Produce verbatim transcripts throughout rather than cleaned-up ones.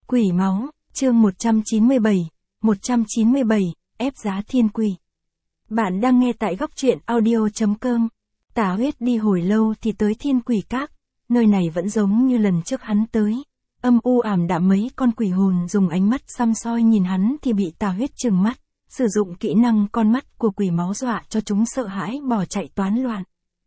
Quỷ máu, chương một trăm chín mươi bảy, một trăm chín mươi bảy, ép giá thiên quỷ. Bạn đang nghe tại góc truyện audio chấm com. Tà Huyết đi hồi lâu thì tới Thiên Quỷ Các, nơi này vẫn giống như lần trước hắn tới. Âm u ảm đạm, mấy con quỷ hồn dùng ánh mắt săm soi nhìn hắn thì bị Tà Huyết trừng mắt, sử dụng kỹ năng con mắt của quỷ máu dọa cho chúng sợ hãi bỏ chạy toán loạn.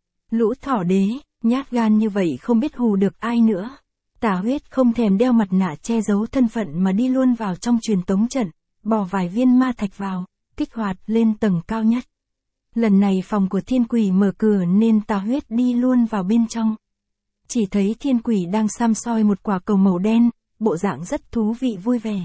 Lũ thỏ đế, nhát gan như vậy không biết hù được ai nữa. Tà Huyết không thèm đeo mặt nạ che giấu thân phận mà đi luôn vào trong truyền tống trận, bỏ vài viên ma thạch vào, kích hoạt lên tầng cao nhất. Lần này phòng của thiên quỷ mở cửa nên Tà Huyết đi luôn vào bên trong. Chỉ thấy thiên quỷ đang săm soi một quả cầu màu đen, bộ dạng rất thú vị vui vẻ.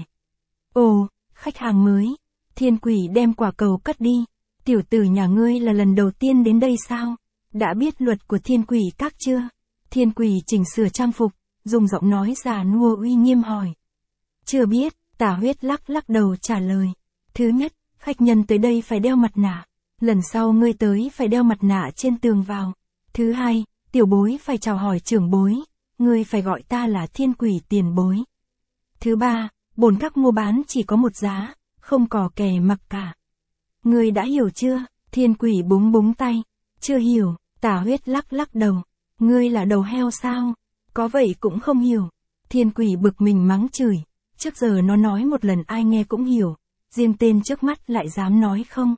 Ồ, khách hàng mới. Thiên quỷ đem quả cầu cất đi. Tiểu tử nhà ngươi là lần đầu tiên đến đây sao? Đã biết luật của Thiên Quỷ Các chưa? Thiên quỷ chỉnh sửa trang phục, dùng giọng nói già nua uy nghiêm hỏi. Chưa biết, Tà Huyết lắc lắc đầu trả lời. Thứ nhất, khách nhân tới đây phải đeo mặt nạ. Lần sau ngươi tới phải đeo mặt nạ trên tường vào. Thứ hai, tiểu bối phải chào hỏi trưởng bối. Ngươi phải gọi ta là thiên quỷ tiền bối. Thứ ba, bổn các mua bán chỉ có một giá, không có kẻ mặc cả. Ngươi đã hiểu chưa? Thiên quỷ búng búng tay. Chưa hiểu, Tà Huyết lắc lắc đầu. Ngươi là đầu heo sao? Có vậy cũng không hiểu. Thiên quỷ bực mình mắng chửi. Trước giờ nó nói một lần ai nghe cũng hiểu. Riêng tên trước mắt lại dám nói không?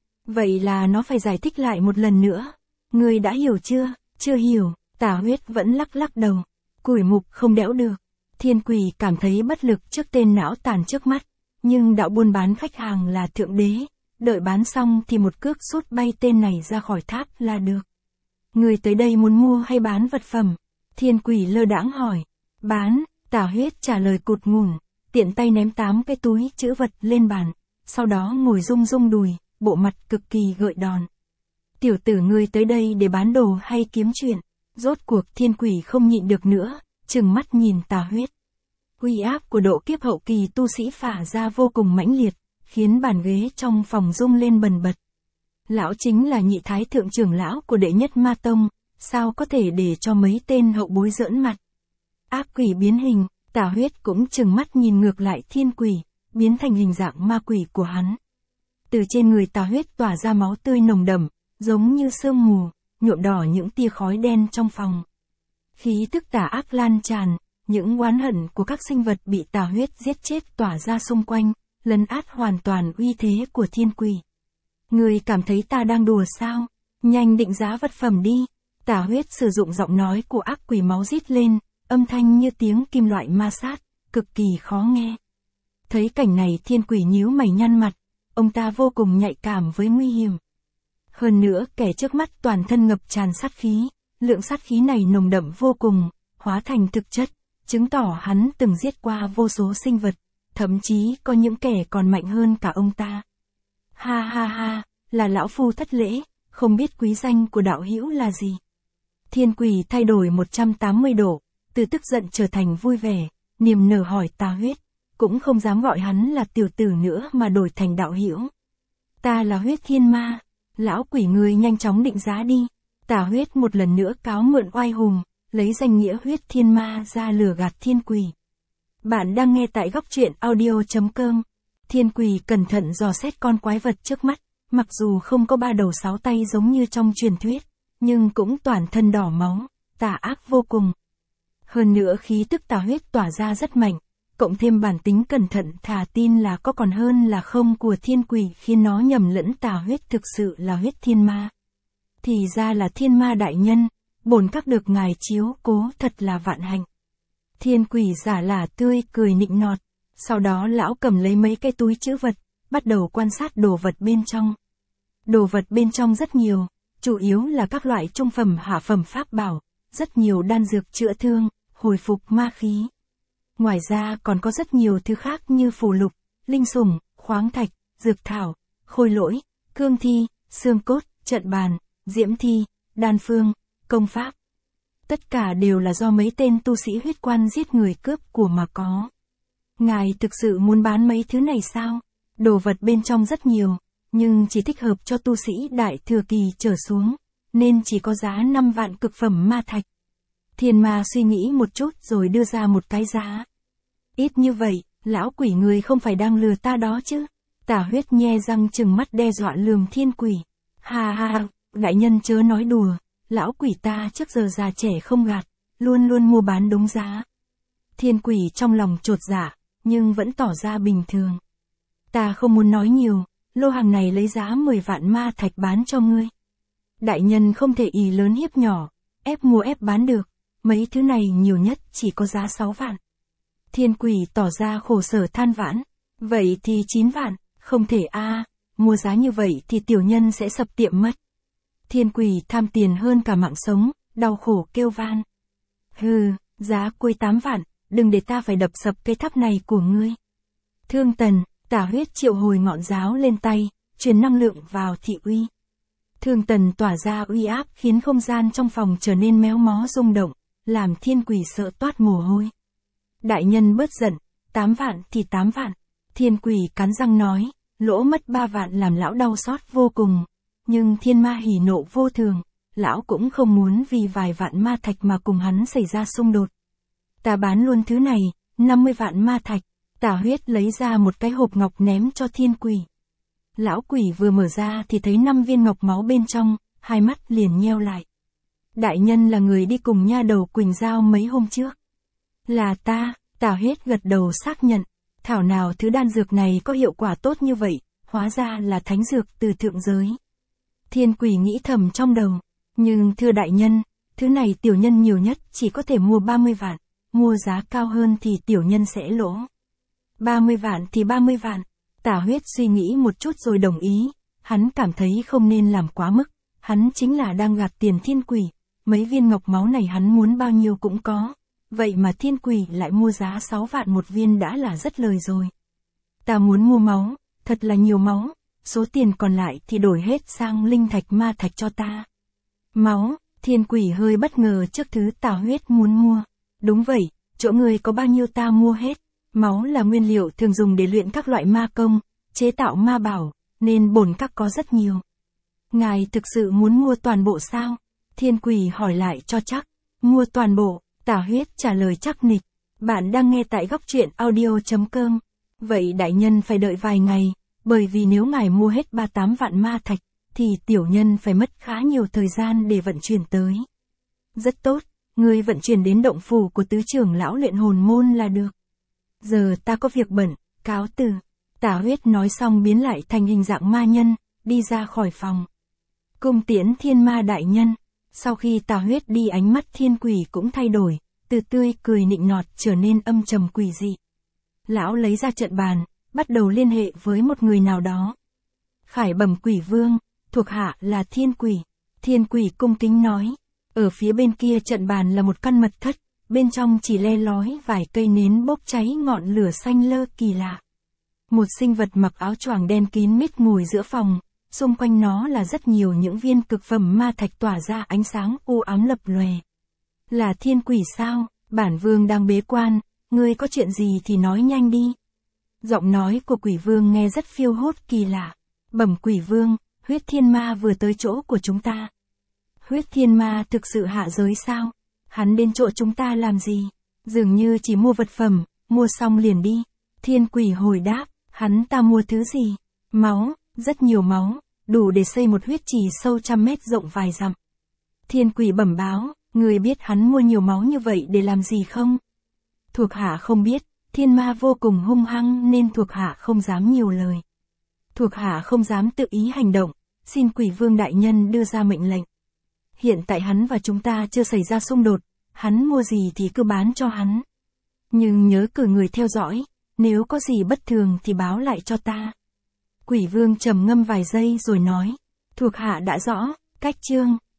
Vậy là nó phải giải thích lại một lần nữa. Ngươi đã hiểu chưa? Chưa hiểu, Tà Huyết vẫn lắc lắc đầu. Củi mục không đẽo được. Thiên quỷ cảm thấy bất lực trước tên não tàn trước mắt. Nhưng đạo buôn bán khách hàng là thượng đế. Đợi bán xong thì một cước sút bay tên này ra khỏi tháp là được. Người tới đây muốn mua hay bán vật phẩm? Thiên quỷ lơ đãng hỏi. Bán, Tà Huyết trả lời cụt ngủn, tiện tay ném tám cái túi trữ vật lên bàn, sau đó ngồi rung rung đùi, bộ mặt cực kỳ gợi đòn. Tiểu tử ngươi tới đây để bán đồ hay kiếm chuyện? Rốt cuộc thiên quỷ không nhịn được nữa, trừng mắt nhìn Tà Huyết. Uy áp của độ kiếp hậu kỳ tu sĩ phả ra vô cùng mãnh liệt, khiến bàn ghế trong phòng rung lên bần bật. Lão chính là nhị thái thượng trưởng lão của đệ nhất ma tông, sao có thể để cho mấy tên hậu bối giỡn mặt. Ác quỷ biến hình, Tà Huyết cũng trừng mắt nhìn ngược lại thiên quỷ, biến thành hình dạng ma quỷ của hắn. Từ trên người Tà Huyết tỏa ra máu tươi nồng đậm, giống như sương mù, nhuộm đỏ những tia khói đen trong phòng. Khí tức tà ác lan tràn, những oán hận của các sinh vật bị Tà Huyết giết chết tỏa ra xung quanh, lấn át hoàn toàn uy thế của thiên quỷ. Ngươi cảm thấy ta đang đùa sao? Nhanh định giá vật phẩm đi. Tà Huyết sử dụng giọng nói của ác quỷ máu rít lên, âm thanh như tiếng kim loại ma sát, cực kỳ khó nghe. Thấy cảnh này thiên quỷ nhíu mày nhăn mặt, ông ta vô cùng nhạy cảm với nguy hiểm. Hơn nữa kẻ trước mắt toàn thân ngập tràn sát khí, lượng sát khí này nồng đậm vô cùng, hóa thành thực chất, chứng tỏ hắn từng giết qua vô số sinh vật, thậm chí có những kẻ còn mạnh hơn cả ông ta. Ha ha ha, là lão phu thất lễ, không biết quý danh của đạo hữu là gì. Thiên quỷ thay đổi một trăm tám mươi độ, từ tức giận trở thành vui vẻ, niềm nở hỏi Tà Huyết, cũng không dám gọi hắn là tiểu tử nữa mà đổi thành đạo hữu. Ta là Huyết Thiên Ma, lão quỷ ngươi nhanh chóng định giá đi. Tà Huyết một lần nữa cáo mượn oai hùng, lấy danh nghĩa Huyết Thiên Ma ra lừa gạt thiên quỷ. Bạn đang nghe tại góc truyện audio chấm com. Thiên quỷ cẩn thận dò xét con quái vật trước mắt, mặc dù không có ba đầu sáu tay giống như trong truyền thuyết, nhưng cũng toàn thân đỏ máu, tà ác vô cùng. Hơn nữa khí tức Tà Huyết tỏa ra rất mạnh, cộng thêm bản tính cẩn thận thà tin là có còn hơn là không của thiên quỷ khiến nó nhầm lẫn Tà Huyết thực sự là Huyết Thiên Ma. Thì ra là Thiên Ma đại nhân, bổn các được ngài chiếu cố thật là vạn hạnh. Thiên quỷ giả lả tươi cười nịnh nọt, sau đó lão cầm lấy mấy cái túi trữ vật, bắt đầu quan sát đồ vật bên trong. Đồ vật bên trong rất nhiều, chủ yếu là các loại trung phẩm hạ phẩm pháp bảo, rất nhiều đan dược chữa thương, hồi phục ma khí. Ngoài ra còn có rất nhiều thứ khác như phù lục, linh sủng, khoáng thạch, dược thảo, khôi lỗi, cương thi, xương cốt, trận bàn, diễm thi, đan phương, công pháp. Tất cả đều là do mấy tên tu sĩ huyết quan giết người cướp của mà có. Ngài thực sự muốn bán mấy thứ này sao? Đồ vật bên trong rất nhiều, nhưng chỉ thích hợp cho tu sĩ đại thừa kỳ trở xuống, nên chỉ có giá năm vạn cực phẩm ma thạch. Thiên Ma suy nghĩ một chút rồi đưa ra một cái giá. Ít như vậy, lão quỷ người không phải đang lừa ta đó chứ. Tả Huyết nhe răng trừng mắt đe dọa lườm Thiên Quỷ. Ha ha ha, đại nhân chớ nói đùa, lão quỷ ta trước giờ già trẻ không gạt, luôn luôn mua bán đúng giá. Thiên Quỷ trong lòng chột dạ, nhưng vẫn tỏ ra bình thường. Ta không muốn nói nhiều, lô hàng này lấy giá mười vạn ma thạch bán cho ngươi. Đại nhân không thể ỷ lớn hiếp nhỏ, ép mua ép bán được, mấy thứ này nhiều nhất chỉ có giá sáu vạn. Thiên Quỷ tỏ ra khổ sở than vãn, vậy thì chín vạn, không thể a, à, mua giá như vậy thì tiểu nhân sẽ sập tiệm mất. Thiên Quỷ tham tiền hơn cả mạng sống, đau khổ kêu van. Hừ, giá cuối tám vạn, đừng để ta phải đập sập cái tháp này của ngươi. Thương Tần, Tả Huyết triệu hồi ngọn giáo lên tay, truyền năng lượng vào thị uy. Thương Tần tỏa ra uy áp khiến không gian trong phòng trở nên méo mó rung động, làm Thiên Quỷ sợ toát mồ hôi. Đại nhân bớt giận, tám vạn thì tám vạn. Thiên Quỷ cắn răng nói, lỗ mất ba vạn làm lão đau xót vô cùng. Nhưng thiên ma hỉ nộ vô thường, lão cũng không muốn vì vài vạn ma thạch mà cùng hắn xảy ra xung đột. Ta bán luôn thứ này, năm mươi vạn ma thạch. Tả Huyết lấy ra một cái hộp ngọc ném cho Thiên Quỷ. Lão quỷ vừa mở ra thì thấy năm viên ngọc máu bên trong, hai mắt liền nheo lại. Đại nhân là người đi cùng nha đầu Quỳnh Giao mấy hôm trước. Là ta, Tả Huyết gật đầu xác nhận. Thảo nào thứ đan dược này có hiệu quả tốt như vậy, hóa ra là thánh dược từ thượng giới. Thiên Quỷ nghĩ thầm trong đầu. Nhưng thưa đại nhân, thứ này tiểu nhân nhiều nhất chỉ có thể mua ba mươi vạn, mua giá cao hơn thì tiểu nhân sẽ lỗ. ba mươi vạn thì ba mươi vạn. Tả Huyết suy nghĩ một chút rồi đồng ý, hắn cảm thấy không nên làm quá mức, hắn chính là đang gạt tiền Thiên Quỷ, mấy viên ngọc máu này hắn muốn bao nhiêu cũng có, vậy mà Thiên Quỷ lại mua giá sáu vạn một viên đã là rất lời rồi. Ta muốn mua máu, thật là nhiều máu, số tiền còn lại thì đổi hết sang linh thạch ma thạch cho ta. Máu, Thiên Quỷ hơi bất ngờ trước thứ Tả Huyết muốn mua. Đúng vậy, chỗ người có bao nhiêu ta mua hết. Máu là nguyên liệu thường dùng để luyện các loại ma công, chế tạo ma bảo, nên bổn các có rất nhiều. Ngài thực sự muốn mua toàn bộ sao? Thiên Quỷ hỏi lại cho chắc. Mua toàn bộ, Tả Huyết trả lời chắc nịch. Bạn đang nghe tại góc truyện audio chấm com. Vậy đại nhân phải đợi vài ngày, bởi vì nếu ngài mua hết ba mươi tám vạn ma thạch, thì tiểu nhân phải mất khá nhiều thời gian để vận chuyển tới. Rất tốt, người vận chuyển đến động phủ của tứ trưởng lão luyện hồn môn là được. Giờ ta có việc bận, cáo từ. Tả Huyết nói xong biến lại thành hình dạng ma nhân, đi ra khỏi phòng. Cung tiễn thiên ma đại nhân. Sau khi Tả Huyết đi ánh mắt Thiên Quỷ cũng thay đổi, từ tươi cười nịnh nọt trở nên âm trầm quỷ dị. Lão lấy ra trận bàn, bắt đầu liên hệ với một người nào đó. Khải Bẩm Quỷ Vương, thuộc hạ là Thiên Quỷ. Thiên Quỷ cung kính nói, ở phía bên kia trận bàn là một căn mật thất. Bên trong chỉ le lói vài cây nến bốc cháy ngọn lửa xanh lơ kỳ lạ. Một sinh vật mặc áo choàng đen kín mít ngồi giữa phòng, xung quanh nó là rất nhiều những viên cực phẩm ma thạch tỏa ra ánh sáng u ám lập lòe. Là Thiên Quỷ sao? Bản vương đang bế quan, ngươi có chuyện gì thì nói nhanh đi. Giọng nói của Quỷ Vương nghe rất phiêu hốt kỳ lạ. Bẩm Quỷ Vương, huyết thiên ma vừa tới chỗ của chúng ta. Huyết thiên ma thực sự hạ giới sao? Hắn đến chỗ chúng ta làm gì? Dường như chỉ mua vật phẩm, mua xong liền đi. Thiên Quỷ hồi đáp, hắn ta mua thứ gì? Máu, rất nhiều máu, đủ để xây một huyết trì sâu trăm mét rộng vài dặm. Thiên Quỷ bẩm báo, người biết hắn mua nhiều máu như vậy để làm gì không? Thuộc hạ không biết, thiên ma vô cùng hung hăng nên thuộc hạ không dám nhiều lời. Thuộc hạ không dám tự ý hành động, xin Quỷ Vương đại nhân đưa ra mệnh lệnh. Hiện tại hắn và chúng ta chưa xảy ra xung đột, hắn mua gì thì cứ bán cho hắn. Nhưng nhớ cử người theo dõi, nếu có gì bất thường thì báo lại cho ta. Quỷ Vương trầm ngâm vài giây rồi nói, thuộc hạ đã rõ, cách chương.